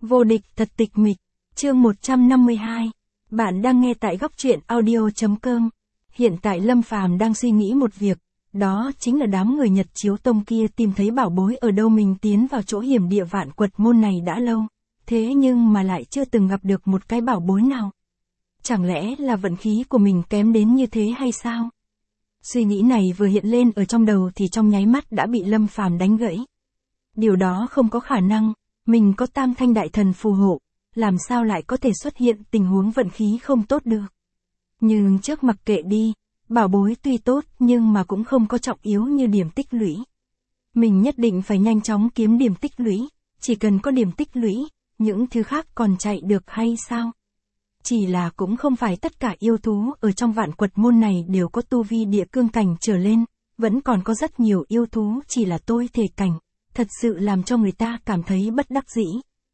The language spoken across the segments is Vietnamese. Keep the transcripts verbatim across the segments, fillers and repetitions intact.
Vô địch thật tịch mịch, chương một trăm năm mươi hai. Bạn đang nghe tại góc truyện audio chấm com. Hiện tại Lâm Phàm đang suy nghĩ một việc, đó chính là đám người Nhật Chiếu Tông kia tìm thấy bảo bối ở đâu. Mình tiến vào chỗ hiểm địa Vạn Quật Môn này đã lâu, thế nhưng mà lại chưa từng gặp được một cái bảo bối nào. Chẳng lẽ là vận khí của mình kém đến như thế hay sao? Suy nghĩ này vừa hiện lên ở trong đầu thì trong nháy mắt đã bị Lâm Phàm đánh gãy. Điều đó không có khả năng, mình có Tam Thanh Đại Thần phù hộ, làm sao lại có thể xuất hiện tình huống vận khí không tốt được. Nhưng trước mặc kệ đi, bảo bối tuy tốt nhưng mà cũng không có trọng yếu như điểm tích lũy. Mình nhất định phải nhanh chóng kiếm điểm tích lũy, chỉ cần có điểm tích lũy, những thứ khác còn chạy được hay sao? Chỉ là cũng không phải tất cả yêu thú ở trong Vạn Quật Môn này đều có tu vi địa cương cảnh trở lên, vẫn còn có rất nhiều yêu thú chỉ là tôi thể cảnh, thật sự làm cho người ta cảm thấy bất đắc dĩ.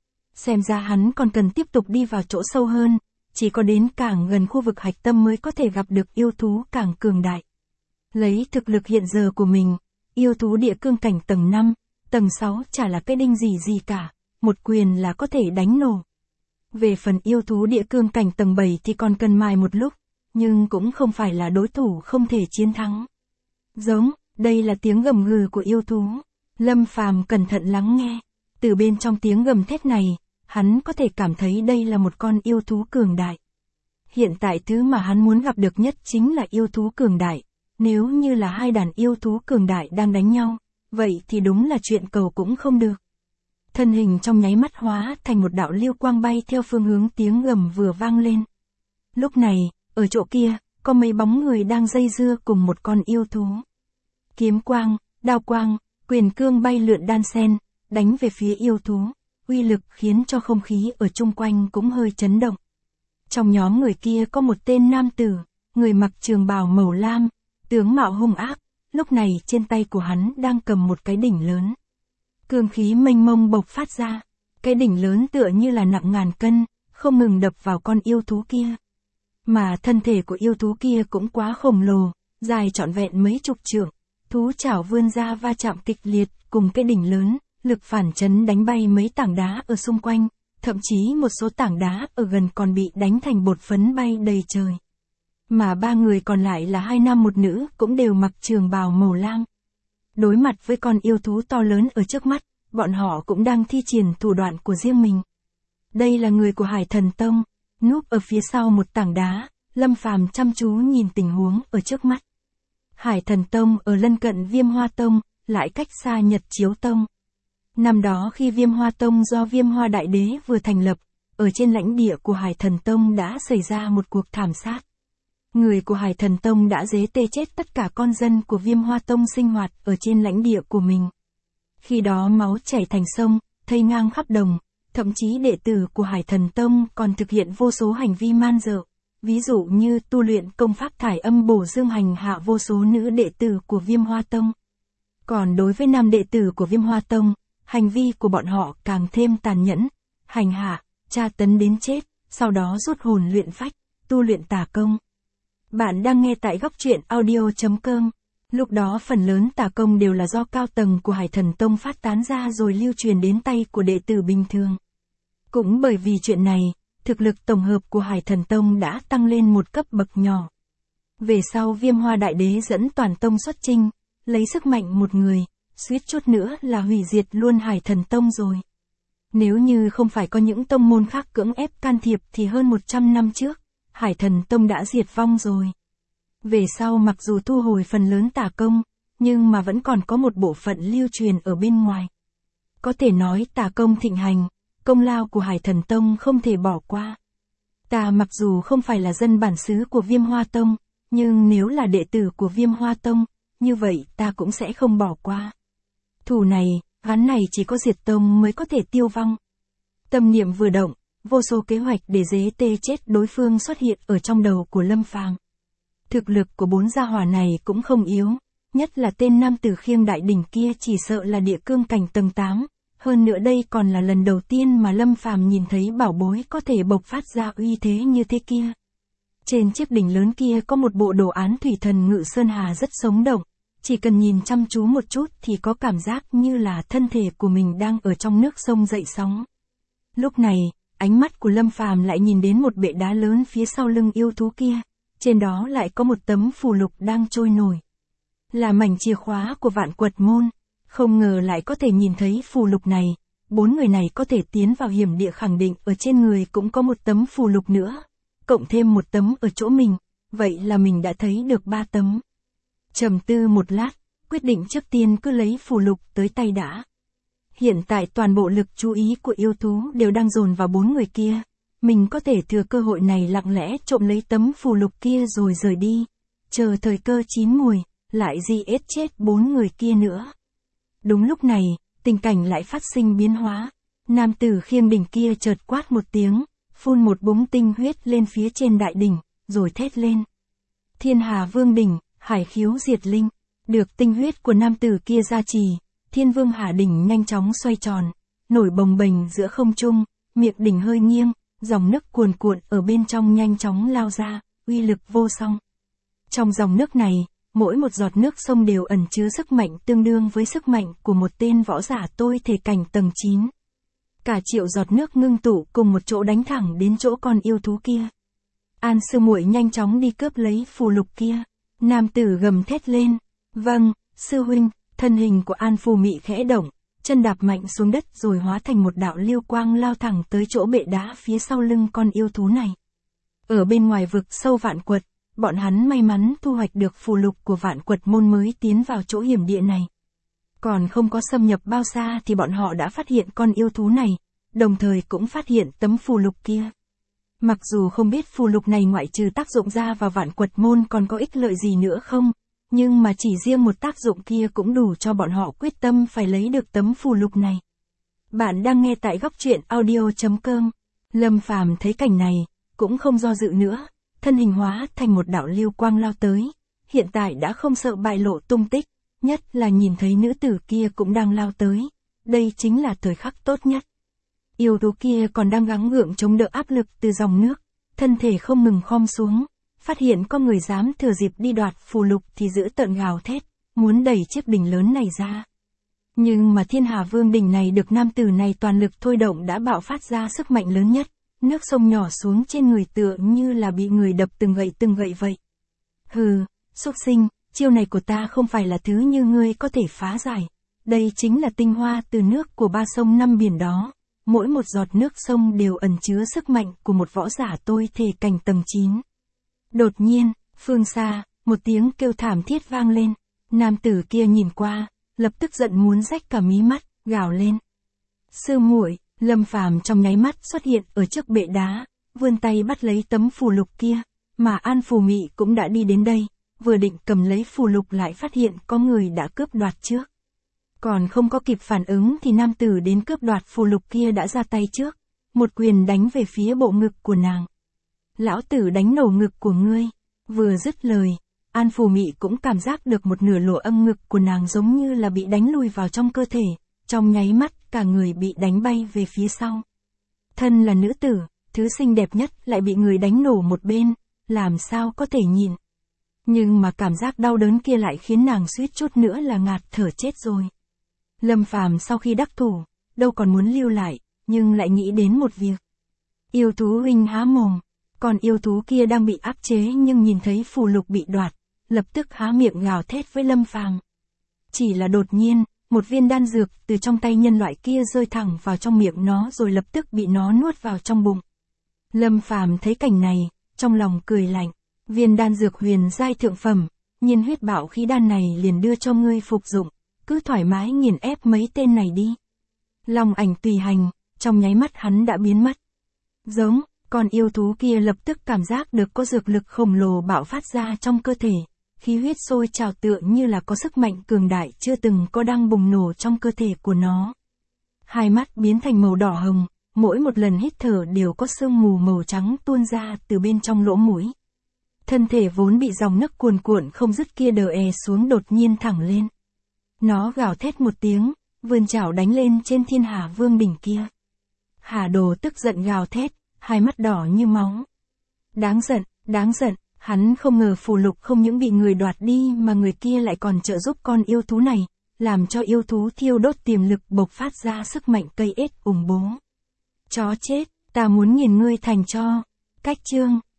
Xem ra hắn còn cần tiếp tục đi vào chỗ sâu hơn, chỉ có đến càng gần khu vực hạch tâm mới có thể gặp được yêu thú càng cường đại. Lấy thực lực hiện giờ của mình, yêu thú địa cương cảnh tầng năm, tầng sáu chả là cái đinh gì gì cả, một quyền là có thể đánh nổ. Về phần yêu thú địa cương cảnh tầng bảy thì còn cần mài một lúc, nhưng cũng không phải là đối thủ không thể chiến thắng. Giống, đây là tiếng gầm gừ của yêu thú. Lâm Phàm cẩn thận lắng nghe, từ bên trong tiếng gầm thét này, hắn có thể cảm thấy đây là một con yêu thú cường đại. Hiện tại thứ mà hắn muốn gặp được nhất chính là yêu thú cường đại, nếu như là hai đàn yêu thú cường đại đang đánh nhau, vậy thì đúng là chuyện cầu cũng không được. Thân hình trong nháy mắt hóa thành một đạo lưu quang bay theo phương hướng tiếng gầm vừa vang lên. Lúc này, ở chỗ kia, có mấy bóng người đang dây dưa cùng một con yêu thú. Kiếm quang, đao quang, quyền cương bay lượn đan xen, đánh về phía yêu thú, uy lực khiến cho không khí ở chung quanh cũng hơi chấn động. Trong nhóm người kia có một tên nam tử, người mặc trường bào màu lam, tướng mạo hung ác, lúc này trên tay của hắn đang cầm một cái đỉnh lớn. Cương khí mênh mông bộc phát ra, cái đỉnh lớn tựa như là nặng ngàn cân, không ngừng đập vào con yêu thú kia. Mà thân thể của yêu thú kia cũng quá khổng lồ, dài trọn vẹn mấy chục trượng, thú chảo vươn ra va chạm kịch liệt cùng cái đỉnh lớn, lực phản chấn đánh bay mấy tảng đá ở xung quanh, thậm chí một số tảng đá ở gần còn bị đánh thành bột phấn bay đầy trời. Mà ba người còn lại là hai nam một nữ cũng đều mặc trường bào màu lam. Đối mặt với con yêu thú to lớn ở trước mắt, bọn họ cũng đang thi triển thủ đoạn của riêng mình. Đây là người của Hải Thần Tông, núp ở phía sau một tảng đá, Lâm Phàm chăm chú nhìn tình huống ở trước mắt. Hải Thần Tông ở lân cận Viêm Hoa Tông, lại cách xa Nhật Chiếu Tông. Năm đó khi Viêm Hoa Tông do Viêm Hoa Đại Đế vừa thành lập, ở trên lãnh địa của Hải Thần Tông đã xảy ra một cuộc thảm sát. Người của Hải Thần Tông đã giết tê chết tất cả con dân của Viêm Hoa Tông sinh hoạt ở trên lãnh địa của mình. Khi đó máu chảy thành sông, thây ngang khắp đồng, thậm chí đệ tử của Hải Thần Tông còn thực hiện vô số hành vi man dợ, ví dụ như tu luyện công pháp thải âm bổ dương hành hạ vô số nữ đệ tử của Viêm Hoa Tông. Còn đối với nam đệ tử của Viêm Hoa Tông, hành vi của bọn họ càng thêm tàn nhẫn, hành hạ, tra tấn đến chết, sau đó rút hồn luyện phách, tu luyện tà công. Bạn đang nghe tại góc truyện audio chấm com. Lúc đó phần lớn tà công đều là do cao tầng của Hải Thần Tông phát tán ra rồi lưu truyền đến tay của đệ tử bình thường. Cũng bởi vì chuyện này, thực lực tổng hợp của Hải Thần Tông đã tăng lên một cấp bậc nhỏ. Về sau Viêm Hoa Đại Đế dẫn toàn tông xuất chinh, lấy sức mạnh một người, suýt chút nữa là hủy diệt luôn Hải Thần Tông rồi. Nếu như không phải có những tông môn khác cưỡng ép can thiệp thì hơn một trăm năm trước, Hải Thần Tông đã diệt vong rồi. Về sau mặc dù thu hồi phần lớn tà công, nhưng mà vẫn còn có một bộ phận lưu truyền ở bên ngoài. Có thể nói tà công thịnh hành, công lao của Hải Thần Tông không thể bỏ qua. Ta mặc dù không phải là dân bản xứ của Viêm Hoa Tông, nhưng nếu là đệ tử của Viêm Hoa Tông, như vậy ta cũng sẽ không bỏ qua. Thù này, gắn này chỉ có diệt tông mới có thể tiêu vong. Tâm niệm vừa động, vô số kế hoạch để giết tê chết đối phương xuất hiện ở trong đầu của Lâm Phàm. Thực lực của bốn gia hỏa này cũng không yếu, nhất là tên nam tử khiêng đại đỉnh kia chỉ sợ là địa cương cảnh tầng tám, hơn nữa đây còn là lần đầu tiên mà Lâm Phàm nhìn thấy bảo bối có thể bộc phát ra uy thế như thế kia. Trên chiếc đỉnh lớn kia có một bộ đồ án thủy thần Ngự Sơn Hà rất sống động, chỉ cần nhìn chăm chú một chút thì có cảm giác như là thân thể của mình đang ở trong nước sông dậy sóng. Lúc này, ánh mắt của Lâm Phàm lại nhìn đến một bệ đá lớn phía sau lưng yêu thú kia, trên đó lại có một tấm phù lục đang trôi nổi. Là mảnh chìa khóa của Vạn Quật Môn, không ngờ lại có thể nhìn thấy phù lục này, bốn người này có thể tiến vào hiểm địa khẳng định ở trên người cũng có một tấm phù lục nữa, cộng thêm một tấm ở chỗ mình, vậy là mình đã thấy được ba tấm. Trầm tư một lát, quyết định trước tiên cứ lấy phù lục tới tay đã. Hiện tại toàn bộ lực chú ý của yêu thú đều đang dồn vào bốn người kia, mình có thể thừa cơ hội này lặng lẽ trộm lấy tấm phù lục kia rồi rời đi, chờ thời cơ chín mùi, lại di ết chết bốn người kia nữa. Đúng lúc này, tình cảnh lại phát sinh biến hóa, nam tử khiêng đỉnh kia chợt quát một tiếng, phun một búng tinh huyết lên phía trên đại đỉnh, rồi thét lên. Thiên Hà Vương đỉnh, hải khiếu diệt linh, được tinh huyết của nam tử kia gia trì, Thiên Vương Hà đỉnh nhanh chóng xoay tròn, nổi bồng bềnh giữa không trung, miệng đỉnh hơi nghiêng, dòng nước cuồn cuộn ở bên trong nhanh chóng lao ra, uy lực vô song. Trong dòng nước này, mỗi một giọt nước sông đều ẩn chứa sức mạnh tương đương với sức mạnh của một tên võ giả tôi thể cảnh tầng chín. Cả triệu giọt nước ngưng tụ cùng một chỗ đánh thẳng đến chỗ con yêu thú kia. An Sư Muội nhanh chóng đi cướp lấy phù lục kia. Nam tử gầm thét lên, "Vâng, sư huynh." Thân hình của An Phù Mị khẽ động, chân đạp mạnh xuống đất rồi hóa thành một đạo lưu quang lao thẳng tới chỗ bệ đá phía sau lưng con yêu thú này. Ở bên ngoài vực sâu Vạn Quật, bọn hắn may mắn thu hoạch được phù lục của Vạn Quật Môn mới tiến vào chỗ hiểm địa này. Còn không có xâm nhập bao xa thì bọn họ đã phát hiện con yêu thú này, đồng thời cũng phát hiện tấm phù lục kia. Mặc dù không biết phù lục này ngoại trừ tác dụng ra vào Vạn Quật Môn còn có ích lợi gì nữa không, nhưng mà chỉ riêng một tác dụng kia cũng đủ cho bọn họ quyết tâm phải lấy được tấm phù lục này. Bạn đang nghe tại góc truyện audio chấm com. Lâm Phàm thấy cảnh này, cũng không do dự nữa, thân hình hóa thành một đạo lưu quang lao tới, hiện tại đã không sợ bại lộ tung tích, nhất là nhìn thấy nữ tử kia cũng đang lao tới, đây chính là thời khắc tốt nhất. Yêu thú kia còn đang gắng gượng chống đỡ áp lực từ dòng nước, thân thể không ngừng khom xuống, phát hiện có người dám thừa dịp đi đoạt phù lục thì giữ tợn gào thét, muốn đẩy chiếc đỉnh lớn này ra. Nhưng mà Thiên Hà Vương đỉnh này được nam tử này toàn lực thôi động đã bạo phát ra sức mạnh lớn nhất, nước sông nhỏ xuống trên người tựa như là bị người đập từng gậy từng gậy vậy. Hừ, xúc sinh, chiêu này của ta không phải là thứ như ngươi có thể phá giải, đây chính là tinh hoa từ nước của ba sông năm biển đó. Mỗi một giọt nước sông đều ẩn chứa sức mạnh của một võ giả tôi thể cảnh tầng chín. Đột nhiên, phương xa, một tiếng kêu thảm thiết vang lên. Nam tử kia nhìn qua, lập tức giận muốn rách cả mí mắt, gào lên. Sư muội, Lâm Phàm trong nháy mắt xuất hiện ở trước bệ đá, vươn tay bắt lấy tấm phù lục kia, mà An Phù Mị cũng đã đi đến đây, vừa định cầm lấy phù lục lại phát hiện có người đã cướp đoạt trước. Còn không có kịp phản ứng thì nam tử đến cướp đoạt phù lục kia đã ra tay trước, một quyền đánh về phía bộ ngực của nàng. Lão tử đánh nổ ngực của ngươi. Vừa dứt lời, An Phù Mị cũng cảm giác được một nửa lỗ âm ngực của nàng giống như là bị đánh lùi vào trong cơ thể, trong nháy mắt cả người bị đánh bay về phía sau. Thân là nữ tử, thứ xinh đẹp nhất lại bị người đánh nổ một bên, làm sao có thể nhịn. Nhưng mà cảm giác đau đớn kia lại khiến nàng suýt chút nữa là ngạt thở chết rồi. Lâm Phàm sau khi đắc thủ, đâu còn muốn lưu lại, nhưng lại nghĩ đến một việc. Yêu thú huynh há mồm, còn yêu thú kia đang bị áp chế nhưng nhìn thấy phù lục bị đoạt, lập tức há miệng gào thét với Lâm Phàm. Chỉ là đột nhiên, một viên đan dược từ trong tay nhân loại kia rơi thẳng vào trong miệng nó rồi lập tức bị nó nuốt vào trong bụng. Lâm Phàm thấy cảnh này, trong lòng cười lạnh, viên đan dược huyền giai thượng phẩm, nhiên huyết bảo khí đan này liền đưa cho ngươi phục dụng. Cứ thoải mái nghiền ép mấy tên này đi. Long ảnh tùy hành, trong nháy mắt hắn đã biến mất. Giống, con yêu thú kia lập tức cảm giác được có dược lực khổng lồ bạo phát ra trong cơ thể, khí huyết sôi trào tựa như là có sức mạnh cường đại chưa từng có đang bùng nổ trong cơ thể của nó. Hai mắt biến thành màu đỏ hồng, mỗi một lần hít thở đều có sương mù màu trắng tuôn ra từ bên trong lỗ mũi. Thân thể vốn bị dòng nước cuồn cuộn không dứt kia đờ è xuống đột nhiên thẳng lên. Nó gào thét một tiếng, vươn chảo đánh lên trên Thiên Hà Vương đỉnh kia. Hà Đồ tức giận gào thét, hai mắt đỏ như máu. Đáng giận, đáng giận, hắn không ngờ phù lục không những bị người đoạt đi mà người kia lại còn trợ giúp con yêu thú này, làm cho yêu thú thiêu đốt tiềm lực bộc phát ra sức mạnh cây ết ủng bố. Chó chết, ta muốn nghiền ngươi thành tro. Cách chương.